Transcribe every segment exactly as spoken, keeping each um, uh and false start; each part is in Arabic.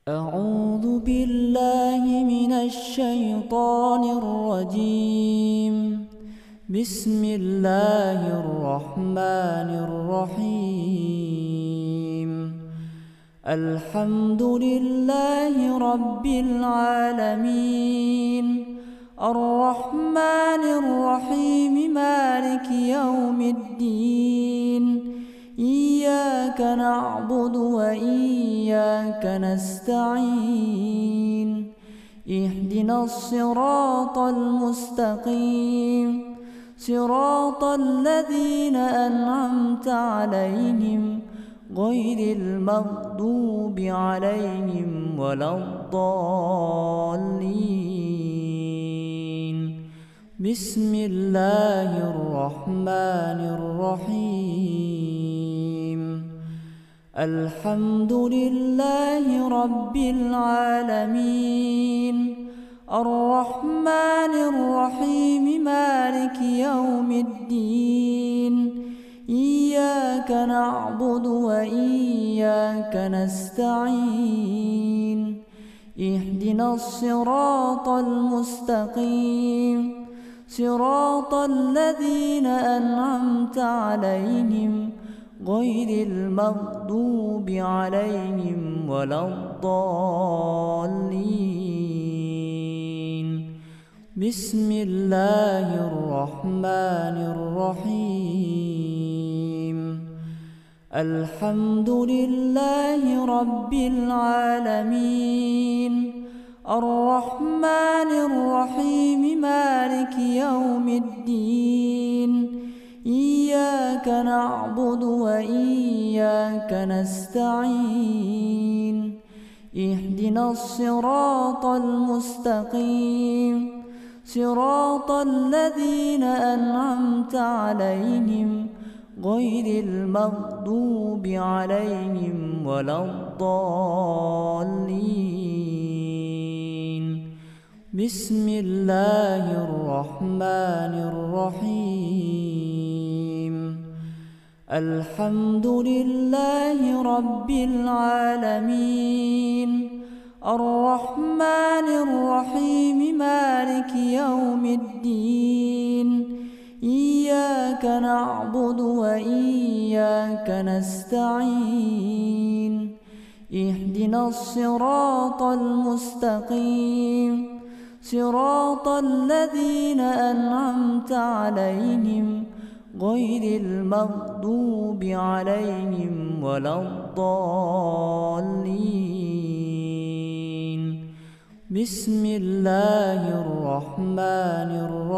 أعوذ بالله من الشيطان الرجيم. بسم الله الرحمن الرحيم. الحمد لله رب العالمين، الرحمن الرحيم، مالك يوم الدين. إياك نعبد وإياك نستعين. اهدنا الصراط المستقيم، صراط الذين أنعمت عليهم غير المغضوب عليهم ولا الضالين. بسم الله الرحمن الرحيم. الحمد لله رب العالمين، الرحمن الرحيم، مالك يوم الدين. إياك نعبد وإياك نستعين. اهدنا الصراط المستقيم، صراط الذين أنعمت عليهم غير المغضوب عليهم ولا الضالين. بسم الله الرحمن الرحيم. الحمد لله رب العالمين، الرحمن الرحيم، مالك يوم الدين. إياك نعبد وإياك نستعين. اهدنا الصراط المستقيم، صراط الذين أنعمت عليهم غير المغضوب عليهم ولا الضالين. بسم الله الرحمن الرحيم. الحمد لله رب العالمين، الرحمن الرحيم، مالك يوم الدين. إياك نعبد وإياك نستعين. اهدنا الصراط المستقيم، صراط الذين أنعمت عليهم غير المغضوب عليهم ولا الضالين. بسم الله الرحمن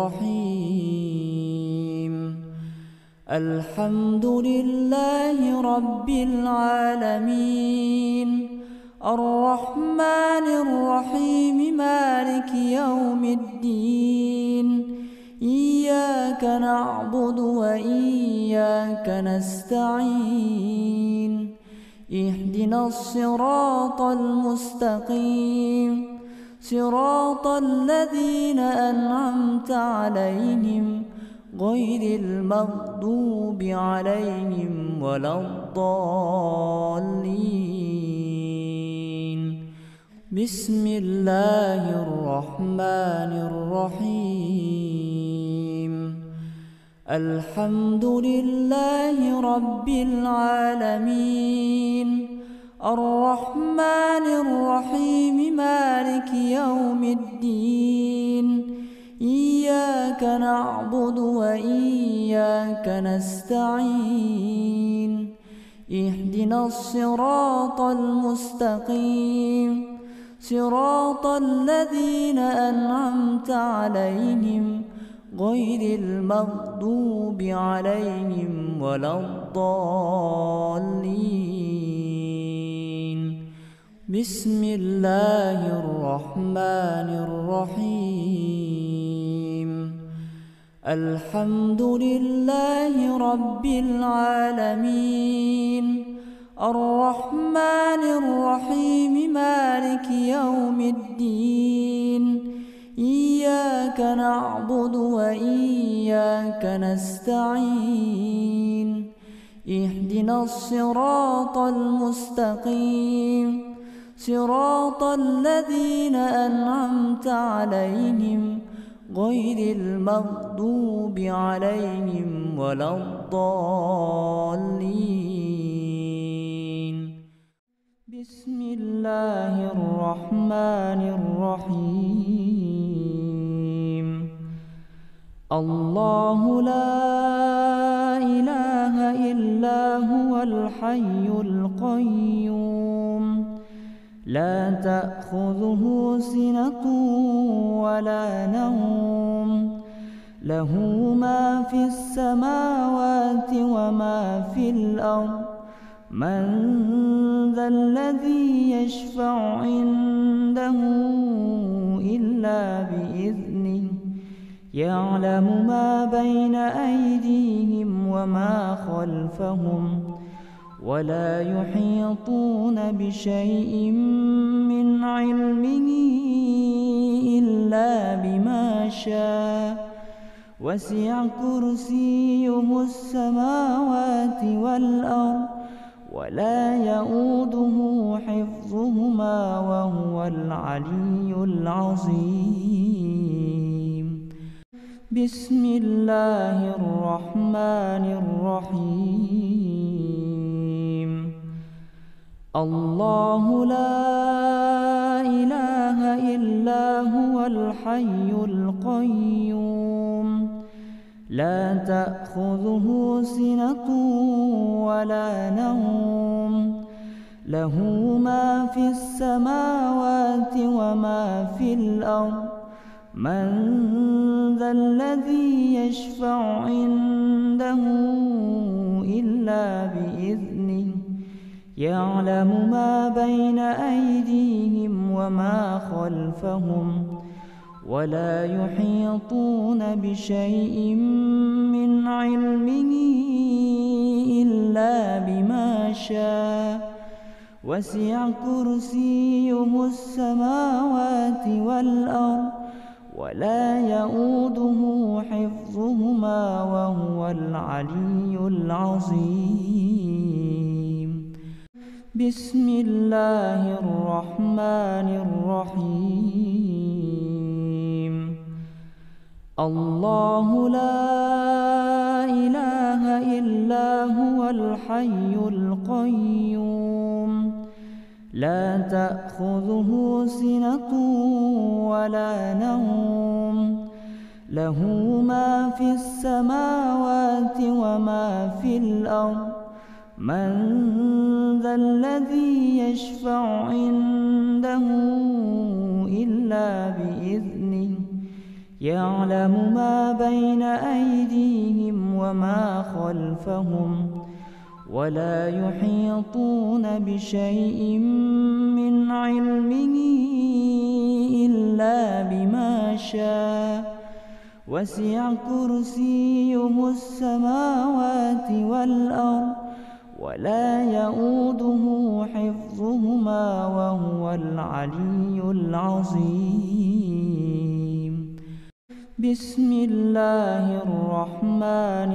الرحيم. الحمد لله رب العالمين، الرحمن الرحيم، مالك يوم الدين. إياك نعبد وإياك نستعين. اهدنا الصراط المستقيم، صراط الذين أنعمت عليهم غير المغضوب عليهم ولا الضالين. بسم الله الرحمن الرحيم. الحمد لله رب العالمين، الرحمن الرحيم، مالك يوم الدين. إياك نعبد وإياك نستعين. اهدنا الصراط المستقيم، صراط الذين أنعمت عليهم غير المغضوب عليهم ولا الضالين. بسم الله الرحمن الرحيم. الحمد لله رب العالمين، الرحمن الرحيم، مالك يوم الدين. إياك نعبد وإياك نستعين. اهدنا الصراط المستقيم، صراط الذين أنعمت عليهم غير المغضوب عليهم ولا الضالين. بسم الله الرحمن الرحيم. الله لا إله إلا هو الحي القيوم لا تأخذه سنة ولا نوم له ما في السماوات وما في الأرض من ذا الذي يشفع عنده إلا بإذنه يعلم ما بين أيديهم وما خلفهم ولا يحيطون بشيء من علمه إلا بما شاء وسع كرسيه السماوات والأرض ولا يؤوده حفظهما وهو العلي العظيم. بسم الله الرحمن الرحيم. الله لا إله إلا هو الحي القيوم لا تأخذه سنة ولا نوم له ما في السماوات وما في الأرض من ذا الذي يشفع عنده إلا بإذنه يعلم ما بين أيديهم وما خلفهم ولا يحيطون بشيء من علمه إلا بما شاء وسع كرسيه السماوات والأرض ولا يؤوده حفظهما وهو العلي العظيم. بسم الله الرحمن الرحيم. الله لا إله إلا هو الحي القيوم لا تأخذه سنة ولا نوم له ما في السماوات وما في الأرض من ذا الذي يشفع عنده إلا بإذنه يعلم ما بين أيديهم وما خلفهم ولا يحيطون بشيء من علمه إلا بما شاء وسع كرسيه السماوات والأرض ولا يؤوده حفظهما وهو العلي العظيم. بسم الله الرحمن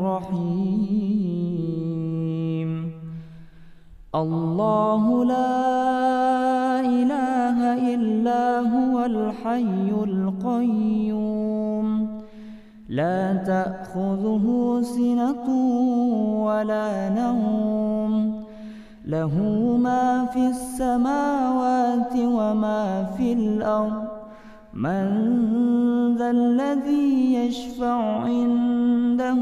الرحيم. الله لا إله إلا هو الحي القيوم لا تأخذه سنة ولا نوم له ما في السماوات وما في الأرض من ذا الذي يشفع عنده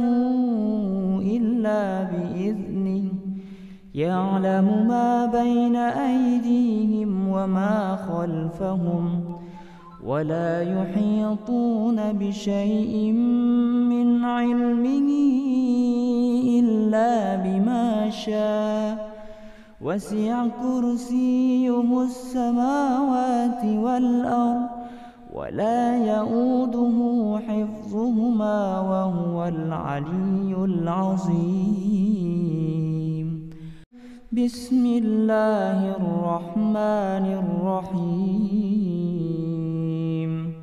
إلا بإذنه يعلم ما بين أيديهم وما خلفهم ولا يحيطون بشيء من علمه إلا بما شاء وسع كرسيه السماوات والأرض ولا يؤوده حفظهما وهو العلي العظيم. بسم الله الرحمن الرحيم.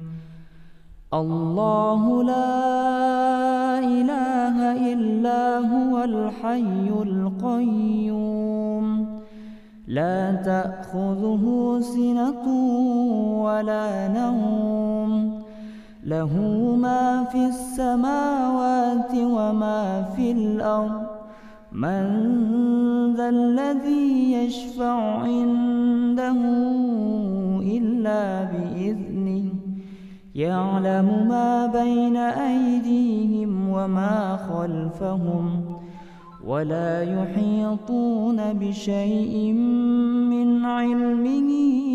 الله لا إله إلا هو الحي القيوم لا تأخذه سنة ولا نوم له ما في السماوات وما في الأرض من ذا الذي يشفع عنده إلا بإذنه يعلم ما بين أيديهم وما خلفهم ولا يحيطون بشيء من علمه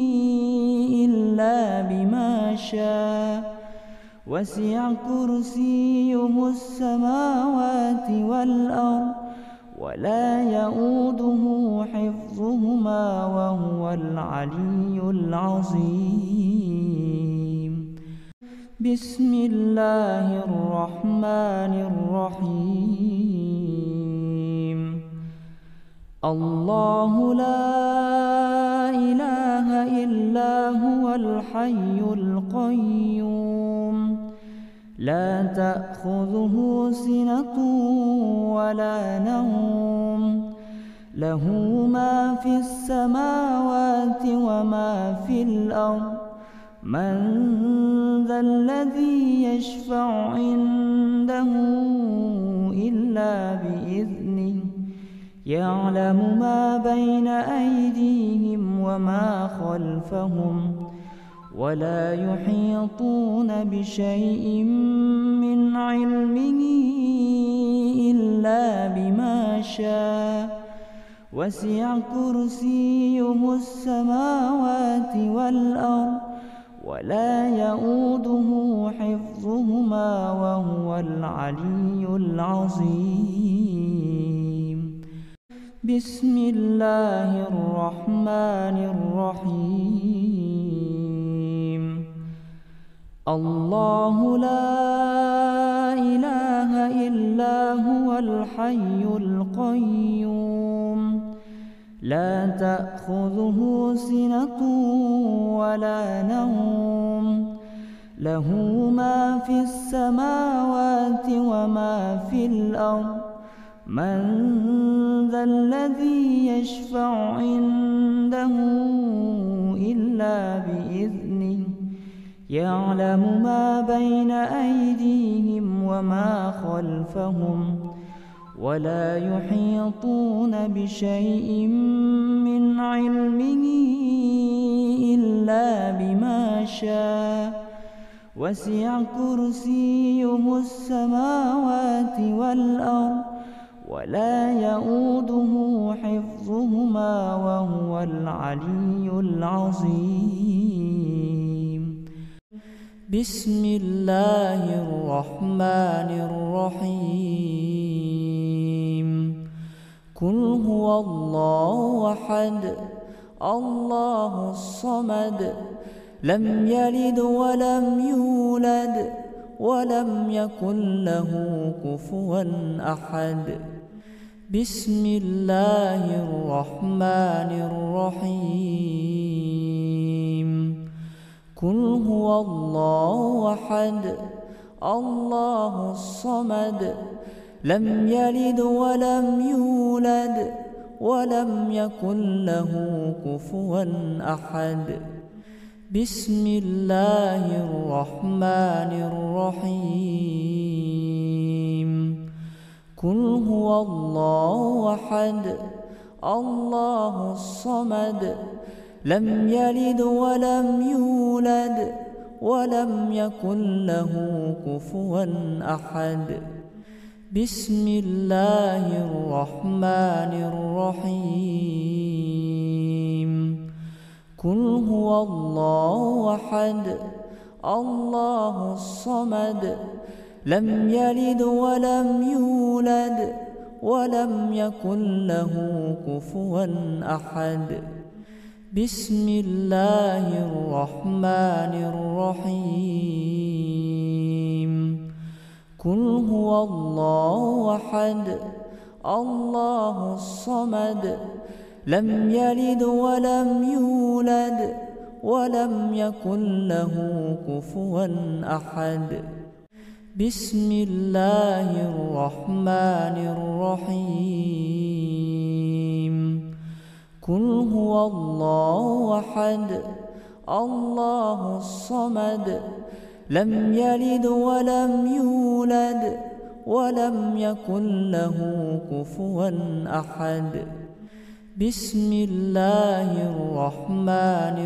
إلا بما شاء وسع كرسيه السماوات والأرض ولا يؤوده حفظهما وهو العلي العظيم. بسم الله الرحمن الرحيم. الله لا إله إلا هو الحي القيوم لا تأخذه سنة ولا نوم له ما في السماوات وما في الأرض من ذا الذي يشفع عنده إلا بإذنه يعلم ما بين أيديهم وما خلفهم ولا يحيطون بشيء من علمه إلا بما شاء وسع كرسيه السماوات والأرض ولا يؤوده حفظهما وهو العلي العظيم. بسم الله الرحمن الرحيم. الله لا إله إلا هو الحي القيوم لا تأخذه سنة ولا نوم له ما في السماوات وما في الأرض من ذا الذي يشفع عنده إلا بإذنه يعلم ما بين أيديهم وما خلفهم ولا يحيطون بشيء من علمه إلا بما شاء وسع كرسيه السماوات والأرض ولا يؤوده حفظهما وهو العلي العظيم. بسم الله الرحمن الرحيم. قل هو الله أحد الله الصمد لم يلد ولم يولد ولم يكن له كفوا أحد. بسم الله الرحمن الرحيم. قل هو الله أحد الله الصمد لم يلد ولم يولد ولم يكن له كفوا أحد. بسم الله الرحمن الرحيم. قل هو الله أحد الله الصمد لم يلد ولم يولد ولم يكن له كفوا أحد. بسم الله الرحمن الرحيم. قل هو الله أحد الله الصمد لم يلد ولم يولد ولم يكن له كفوا أحد. بسم الله الرحمن الرحيم. قل هو الله أحد الله الصمد لم يلد ولم يولد ولم يكن له كفوا أحد. بسم الله الرحمن الرحيم. قل هو الله أحد الله الصمد لم يلد ولم يولد ولم يكن له كفوا أحد بسم الله الرحمن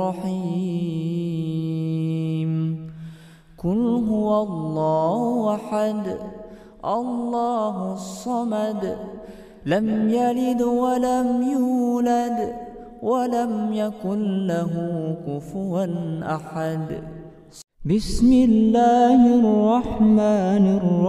الرحيم قل هو الله أحد الله الصمد لم يلد ولم يولد ولم يكن له كفوا أحد بسم الله الرحمن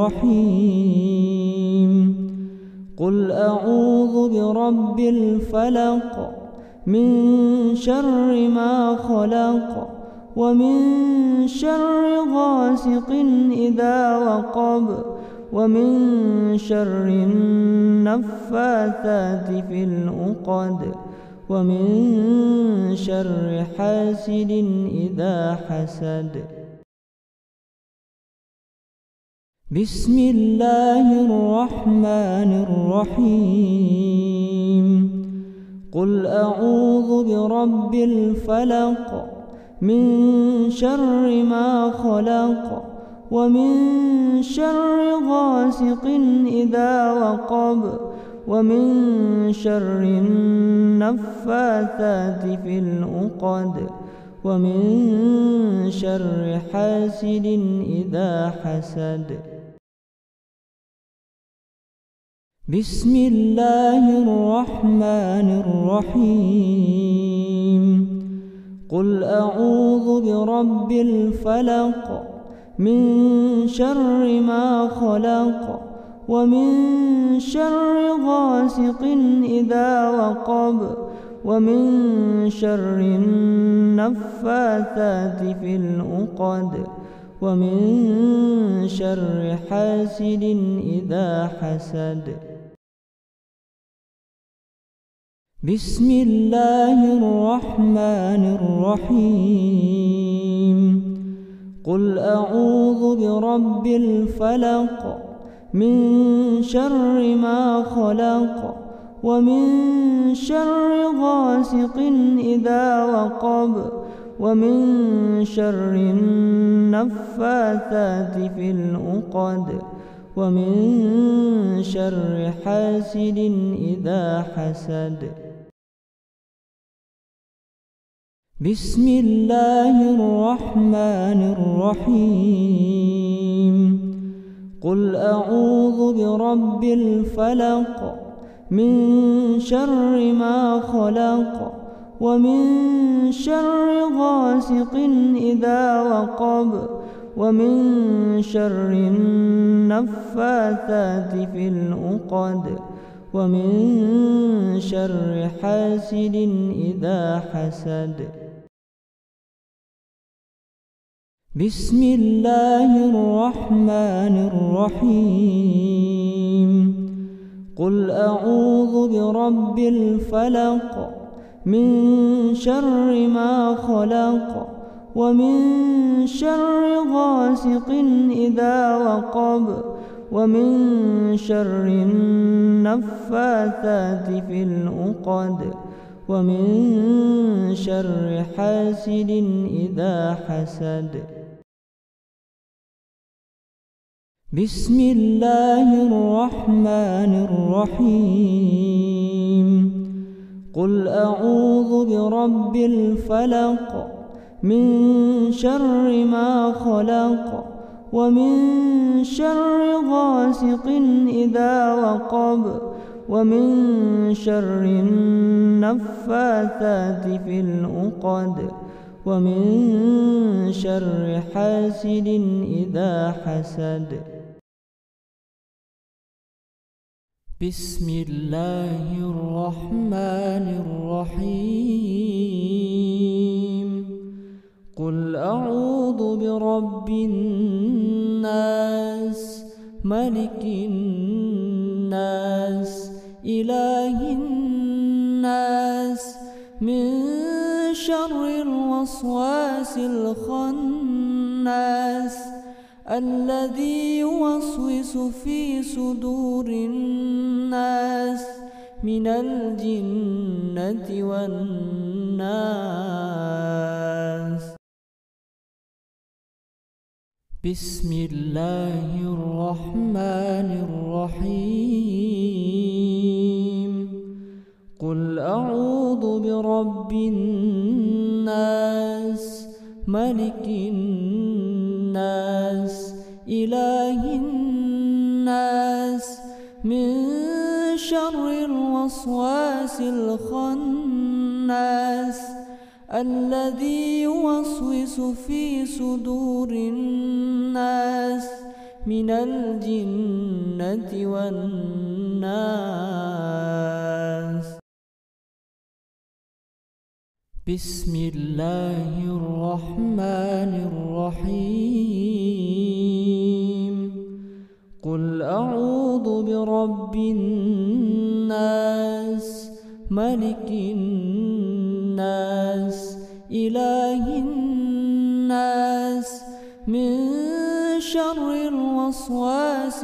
الرحيم قل أعوذ برب الفلق من شر ما خلق ومن شر غاسق إذا وقب ومن شر النفاثات في العقد ومن شر حاسد إذا حسد بسم الله الرحمن الرحيم قل أعوذ برب الفلق من شر ما خلق ومن شر غاسق إذا وقب ومن شر النفاثات في العقد ومن شر حاسد إذا حسد بسم الله الرحمن الرحيم قل أعوذ برب الفلق من شر ما خلق ومن شر غاسق إذا وقب ومن شر النفاثات في العقد ومن شر حاسد إذا حسد بسم الله الرحمن الرحيم قل أعوذ برب الفلق من شر ما خلق ومن شر غاسق إذا وقب ومن شر النفاثات في العقد ومن شر حاسد إذا حسد بسم الله الرحمن الرحيم قل أعوذ برب الفلق من شر ما خلق ومن شر غاسق إذا وقب ومن شر النفاثات في العقد ومن شر حاسد إذا حسد بسم الله الرحمن الرحيم قل أعوذ برب الفلق من شر ما خلق ومن شر غاسق إذا وقب ومن شر النفاثات في العقد ومن شر حاسد إذا حسد بسم الله الرحمن الرحيم قل أعوذ برب الفلق من شر ما خلق ومن شر غاسق إذا وقب ومن شر النفاثات في العقد ومن شر حاسد إذا حسد بسم الله الرحمن الرحيم قل أعوذ برب الناس ملك الناس إله الناس من شر الوسواس الخناس الذي يوسوس في صدور الناس من الجنة والناس. بسم الله الرحمن الرحيم. قل أعوذ برب الناس ملك الناس إله الناس من شر الوسواس الخناس الذي يوسوس في صدور الناس من الجنة والناس. بسم الله الرحمن الرحيم. قل أعوذ برب الناس ملك الناس إله الناس من شر الوسواس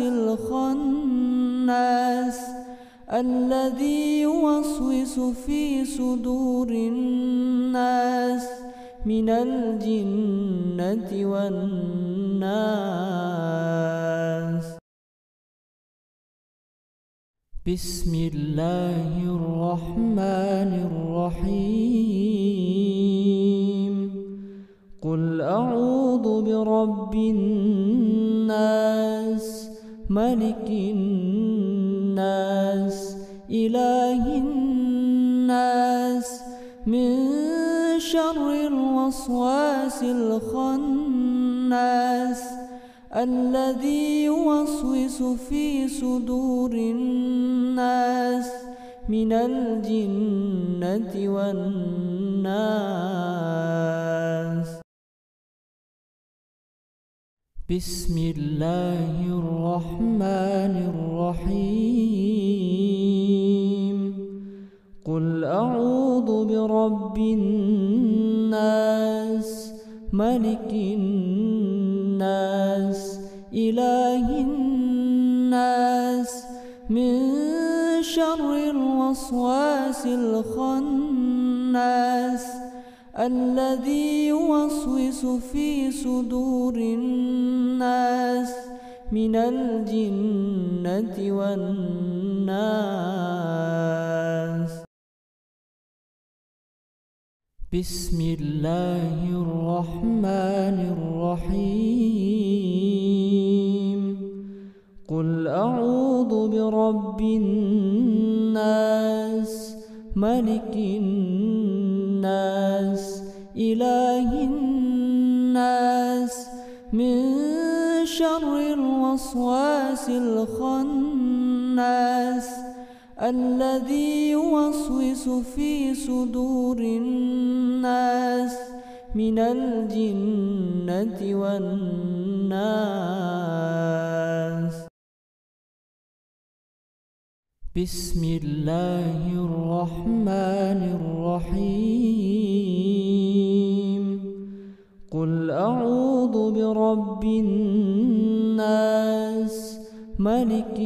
الخناس الذي يوسوس في صدور الناس من الجنة والناس. بسم الله الرحمن الرحيم. قل أعوذ برب الناس ملك الناس إله الناس من شر الوسواس الخناس الذي يوسوس في صدور الناس من الجنة والناس. بسم الله الرحمن الرحيم. قل أعوذ برب الناس ملك الناس إله الناس من شر الوسواس الخناس الذي يوسوس في صدور الناس من الجنة والناس. بسم الله الرحمن الرحيم. قل أعوذ برب الناس ملك الناس إله الناس من شر الوسواس الخناس الذي يوسوس في صدور الناس من الجنة والناس. بسم الله الرحمن الرحيم. قل أعوذ برب الناس ملك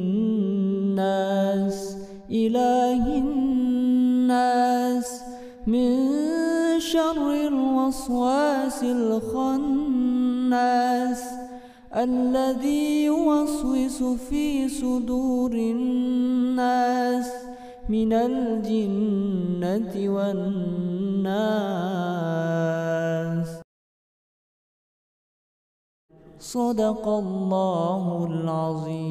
الناس إله الناس من شر الوسواس الخناس الذي يوسوس في صدور الناس من الجنة والناس. صدق الله العظيم.